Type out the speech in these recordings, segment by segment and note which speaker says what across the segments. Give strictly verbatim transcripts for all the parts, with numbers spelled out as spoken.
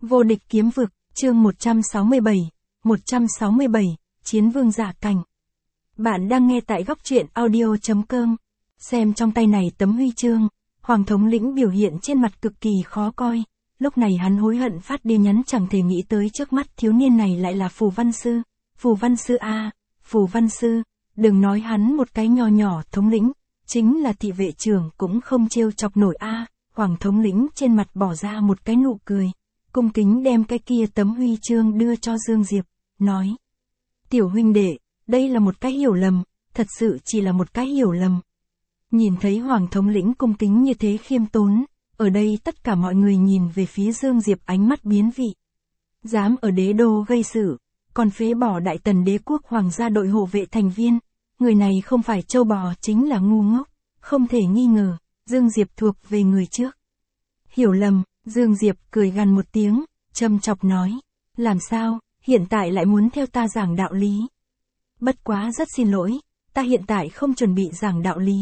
Speaker 1: Vô địch kiếm vực, chương một trăm sáu mươi bảy, một trăm sáu mươi bảy, Chiến vương giả cảnh. Bạn đang nghe tại góc truyện audio chấm com. Xem trong tay này tấm huy chương, Hoàng thống lĩnh biểu hiện trên mặt cực kỳ khó coi. Lúc này hắn hối hận phát đi nhắn, chẳng thể nghĩ tới trước mắt thiếu niên này lại là Phù Văn Sư. Phù Văn Sư a, Phù Văn Sư, đừng nói hắn một cái nho nhỏ thống lĩnh, chính là thị vệ trưởng cũng không trêu chọc nổi a. Hoàng thống lĩnh trên mặt bỏ ra một cái nụ cười, cung kính đem cái kia tấm huy chương đưa cho Dương Diệp, nói: "Tiểu huynh đệ, đây là một cái hiểu lầm, thật sự chỉ là một cái hiểu lầm." Nhìn thấy Hoàng thống lĩnh cung kính như thế khiêm tốn, ở đây tất cả mọi người nhìn về phía Dương Diệp ánh mắt biến vị. Dám ở đế đô gây sự, còn phế bỏ Đại Tần đế quốc hoàng gia đội hộ vệ thành viên, người này không phải trâu bò chính là ngu ngốc, không thể nghi ngờ, Dương Diệp thuộc về người trước. Hiểu lầm, Dương Diệp cười gằn một tiếng, châm chọc nói: "Làm sao, hiện tại lại muốn theo ta giảng đạo lý? Bất quá rất xin lỗi, ta hiện tại không chuẩn bị giảng đạo lý.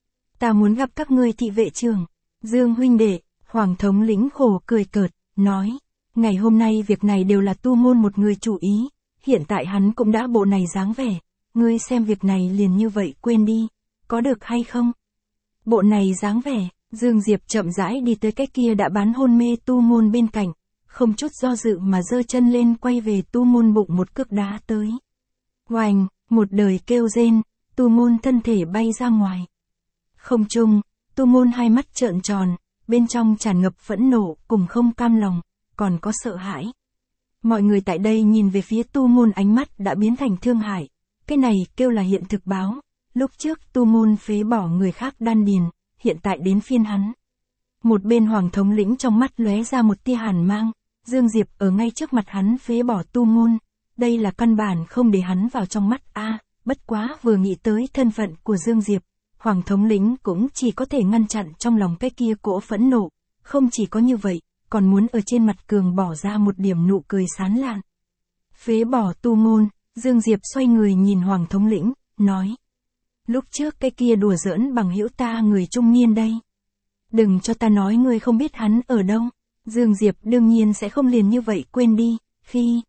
Speaker 1: Ta muốn gặp các ngươi thị vệ trưởng." "Dương huynh đệ," Hoàng thống lĩnh khổ cười cợt, nói: "Ngày hôm nay việc này đều là Tu Môn một người chủ ý, hiện tại hắn cũng đã bộ này dáng vẻ, ngươi xem việc này liền như vậy quên đi, có được hay không?" Bộ này dáng vẻ, Dương Diệp chậm rãi đi tới cái kia đã bán hôn mê Tu Môn bên cạnh, không chút do dự mà giơ chân lên quay về Tu Môn bụng một cước đá tới. Oành, một đời kêu rên, Tu Môn thân thể bay ra ngoài. Không trung, Tu Môn hai mắt trợn tròn, bên trong tràn ngập phẫn nộ cùng không cam lòng, còn có sợ hãi. Mọi người tại đây nhìn về phía Tu Môn ánh mắt đã biến thành thương hại, cái này kêu là hiện thực báo. Lúc trước Tu Môn phế bỏ người khác đan điền, hiện tại đến phiên hắn. Một bên Hoàng thống lĩnh trong mắt lóe ra một tia hàn mang, Dương Diệp ở ngay trước mặt hắn phế bỏ Tu Môn, đây là căn bản không để hắn vào trong mắt a. À, bất quá vừa nghĩ tới thân phận của Dương Diệp, Hoàng thống lĩnh cũng chỉ có thể ngăn chặn trong lòng cái kia cỗ phẫn nộ, không chỉ có như vậy, còn muốn ở trên mặt cường bỏ ra một điểm nụ cười sán lạn. Phế bỏ Tu Môn, Dương Diệp xoay người nhìn Hoàng thống lĩnh, nói: "Lúc trước cái kia đùa giỡn bằng hữu ta người trung niên đây. Đừng cho ta nói ngươi không biết hắn ở đâu." Dương Diệp đương nhiên sẽ không liền như vậy quên đi, khi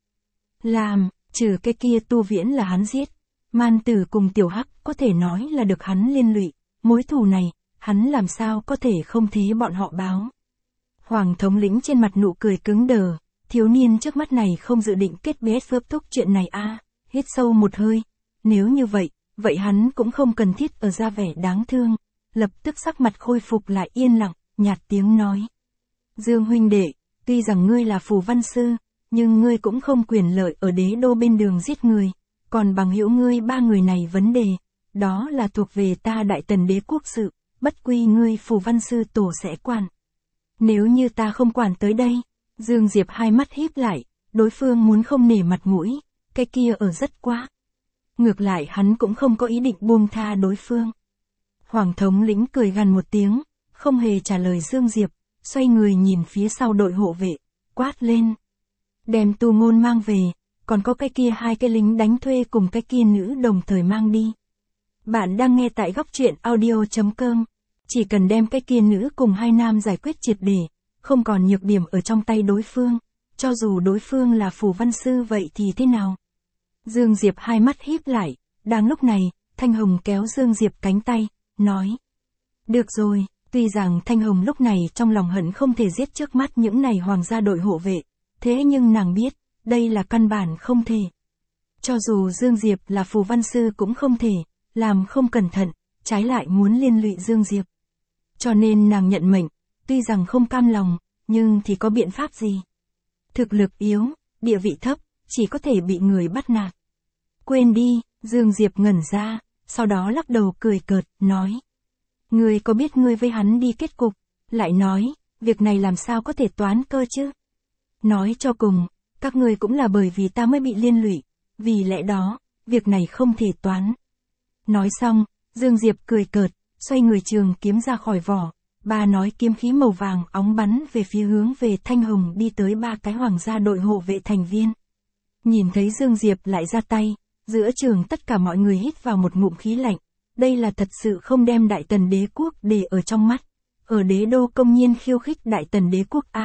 Speaker 1: làm, trừ cái kia Tu Viễn là hắn giết, Man Tử cùng Tiểu Hắc có thể nói là được hắn liên lụy, mối thù này, hắn làm sao có thể không thế bọn họ báo. Hoàng thống lĩnh trên mặt nụ cười cứng đờ, thiếu niên trước mắt này không dự định kết bế phớp thúc chuyện này a. À, hít sâu một hơi, nếu như vậy, vậy hắn cũng không cần thiết ở ra vẻ đáng thương, lập tức sắc mặt khôi phục lại yên lặng, nhạt tiếng nói: "Dương huynh đệ, tuy rằng ngươi là Phù Văn Sư, nhưng ngươi cũng không quyền lợi ở đế đô bên đường giết người, còn bằng hữu ngươi ba người này vấn đề, đó là thuộc về ta Đại Tần đế quốc sự, bất quy ngươi Phù Văn Sư tổ sẽ quản. Nếu như ta không quản tới đây." Dương Diệp hai mắt híp lại, đối phương muốn không nể mặt mũi, cái kia ở rất quá. Ngược lại hắn cũng không có ý định buông tha đối phương. Hoàng thống lĩnh cười gằn một tiếng, không hề trả lời Dương Diệp, xoay người nhìn phía sau đội hộ vệ, quát lên: "Đem Tu Môn mang về, còn có cái kia hai cái lính đánh thuê cùng cái kia nữ đồng thời mang đi." Bạn đang nghe tại góc truyện audio chấm com. Chỉ cần đem cái kia nữ cùng hai nam giải quyết triệt để, không còn nhược điểm ở trong tay đối phương, cho dù đối phương là Phù Văn Sư vậy thì thế nào? Dương Diệp hai mắt híp lại, đang lúc này, Thanh Hồng kéo Dương Diệp cánh tay, nói: "Được rồi." Tuy rằng Thanh Hồng lúc này trong lòng hận không thể giết trước mắt những này hoàng gia đội hộ vệ, thế nhưng nàng biết, đây là căn bản không thể. Cho dù Dương Diệp là Phù Văn Sư cũng không thể, làm không cẩn thận, trái lại muốn liên lụy Dương Diệp. Cho nên nàng nhận mệnh, tuy rằng không cam lòng, nhưng thì có biện pháp gì? Thực lực yếu, địa vị thấp, chỉ có thể bị người bắt nạt. "Quên đi." Dương Diệp ngẩn ra, sau đó lắc đầu cười cợt, nói: "Ngươi có biết ngươi với hắn đi kết cục, lại nói, việc này làm sao có thể toán cơ chứ? Nói cho cùng, các ngươi cũng là bởi vì ta mới bị liên lụy, vì lẽ đó, việc này không thể toán." Nói xong, Dương Diệp cười cợt, xoay người trường kiếm ra khỏi vỏ, ba nói kiếm khí màu vàng óng bắn về phía hướng về Thanh Hồng đi tới ba cái hoàng gia đội hộ vệ thành viên. Nhìn thấy Dương Diệp lại ra tay, giữa trường tất cả mọi người hít vào một ngụm khí lạnh, đây là thật sự không đem Đại Tần đế quốc để ở trong mắt. Ở đế đô công nhiên khiêu khích Đại Tần đế quốc a,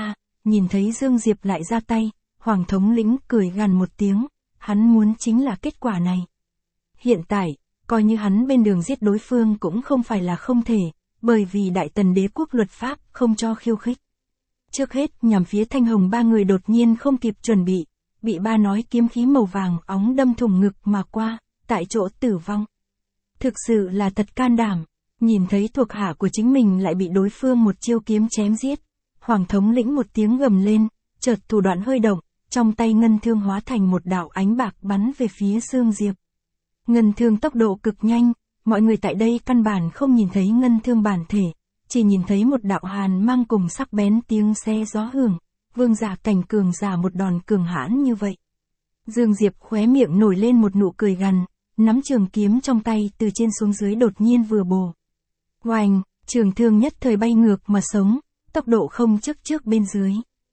Speaker 1: nhìn thấy Dương Diệp lại ra tay, Hoàng thống lĩnh cười gằn một tiếng, hắn muốn chính là kết quả này. Hiện tại, coi như hắn bên đường giết đối phương cũng không phải là không thể, bởi vì Đại Tần đế quốc luật pháp không cho khiêu khích. Trước hết nhằm phía Thanh Hồng ba người đột nhiên không kịp chuẩn bị, bị ba nói kiếm khí màu vàng óng đâm thủng ngực mà qua, tại chỗ tử vong. Thực sự là thật can đảm, nhìn thấy thuộc hạ của chính mình lại bị đối phương một chiêu kiếm chém giết. Hoàng thống lĩnh một tiếng gầm lên, chợt thủ đoạn hơi động, trong tay ngân thương hóa thành một đạo ánh bạc bắn về phía Dương Diệp. Ngân thương tốc độ cực nhanh, mọi người tại đây căn bản không nhìn thấy ngân thương bản thể, chỉ nhìn thấy một đạo hàn mang cùng sắc bén tiếng xe gió hưởng, vương giả cảnh cường giả một đòn cường hãn như vậy. Dương Diệp khóe miệng nổi lên một nụ cười gằn, nắm trường kiếm trong tay từ trên xuống dưới đột nhiên vừa bổ. Oanh, trường thương nhất thời bay ngược mà sống, tốc độ không trước trước bên dưới.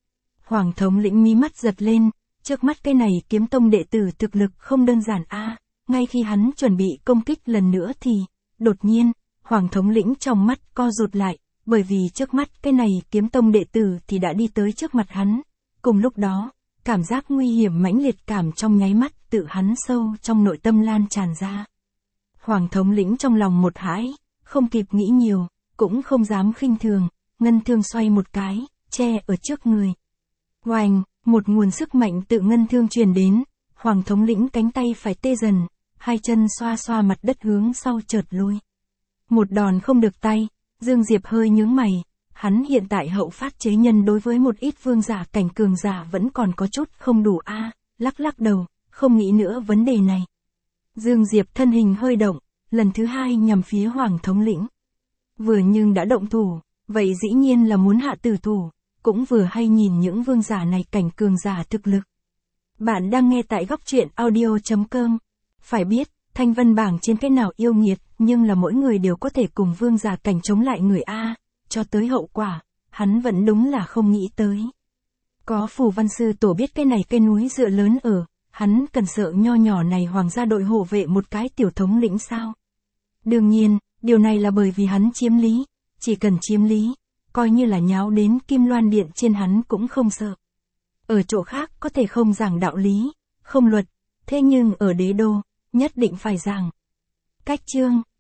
Speaker 1: Hoàng thống lĩnh mí mắt giật lên, trước mắt cái này kiếm tông đệ tử thực lực không đơn giản a. À, ngay khi hắn chuẩn bị công kích lần nữa thì, đột nhiên, Hoàng thống lĩnh trong mắt co rụt lại, bởi vì trước mắt cái này kiếm tông đệ tử thì đã đi tới trước mặt hắn. Cùng lúc đó, cảm giác nguy hiểm mãnh liệt cảm trong nháy mắt tự hắn sâu trong nội tâm lan tràn ra. Hoàng thống lĩnh trong lòng một hãi, không kịp nghĩ nhiều, cũng không dám khinh thường, ngân thương xoay một cái, che ở trước người. Oanh, một nguồn sức mạnh tự ngân thương truyền đến, Hoàng thống lĩnh cánh tay phải tê dần, hai chân xoa xoa mặt đất hướng sau chợt lui. Một đòn không được tay, Dương Diệp hơi nhướng mày, hắn hiện tại hậu phát chế nhân đối với một ít vương giả cảnh cường giả vẫn còn có chút không đủ a, à, lắc lắc đầu, không nghĩ nữa vấn đề này. Dương Diệp thân hình hơi động, lần thứ hai nhằm phía Hoàng thống lĩnh. Vừa nhưng đã động thủ, vậy dĩ nhiên là muốn hạ tử thủ, cũng vừa hay nhìn những vương giả này cảnh cường giả thực lực. Bạn đang nghe tại góc truyện audio chấm com. Phải biết, thanh vân bảng trên cái nào yêu nghiệt, nhưng là mỗi người đều có thể cùng vương giả cảnh chống lại người A, cho tới hậu quả, hắn vẫn đúng là không nghĩ tới. Có phù văn sư tổ biết cái này cây núi dựa lớn ở, hắn cần sợ nho nhỏ này hoàng gia đội hộ vệ một cái tiểu thống lĩnh sao? Đương nhiên, điều này là bởi vì hắn chiếm lý, chỉ cần chiếm lý, coi như là nháo đến Kim Loan Điện trên hắn cũng không sợ. Ở chỗ khác có thể không giảng đạo lý, không luật, thế nhưng ở đế đô, nhất định phải giảng. Cách chương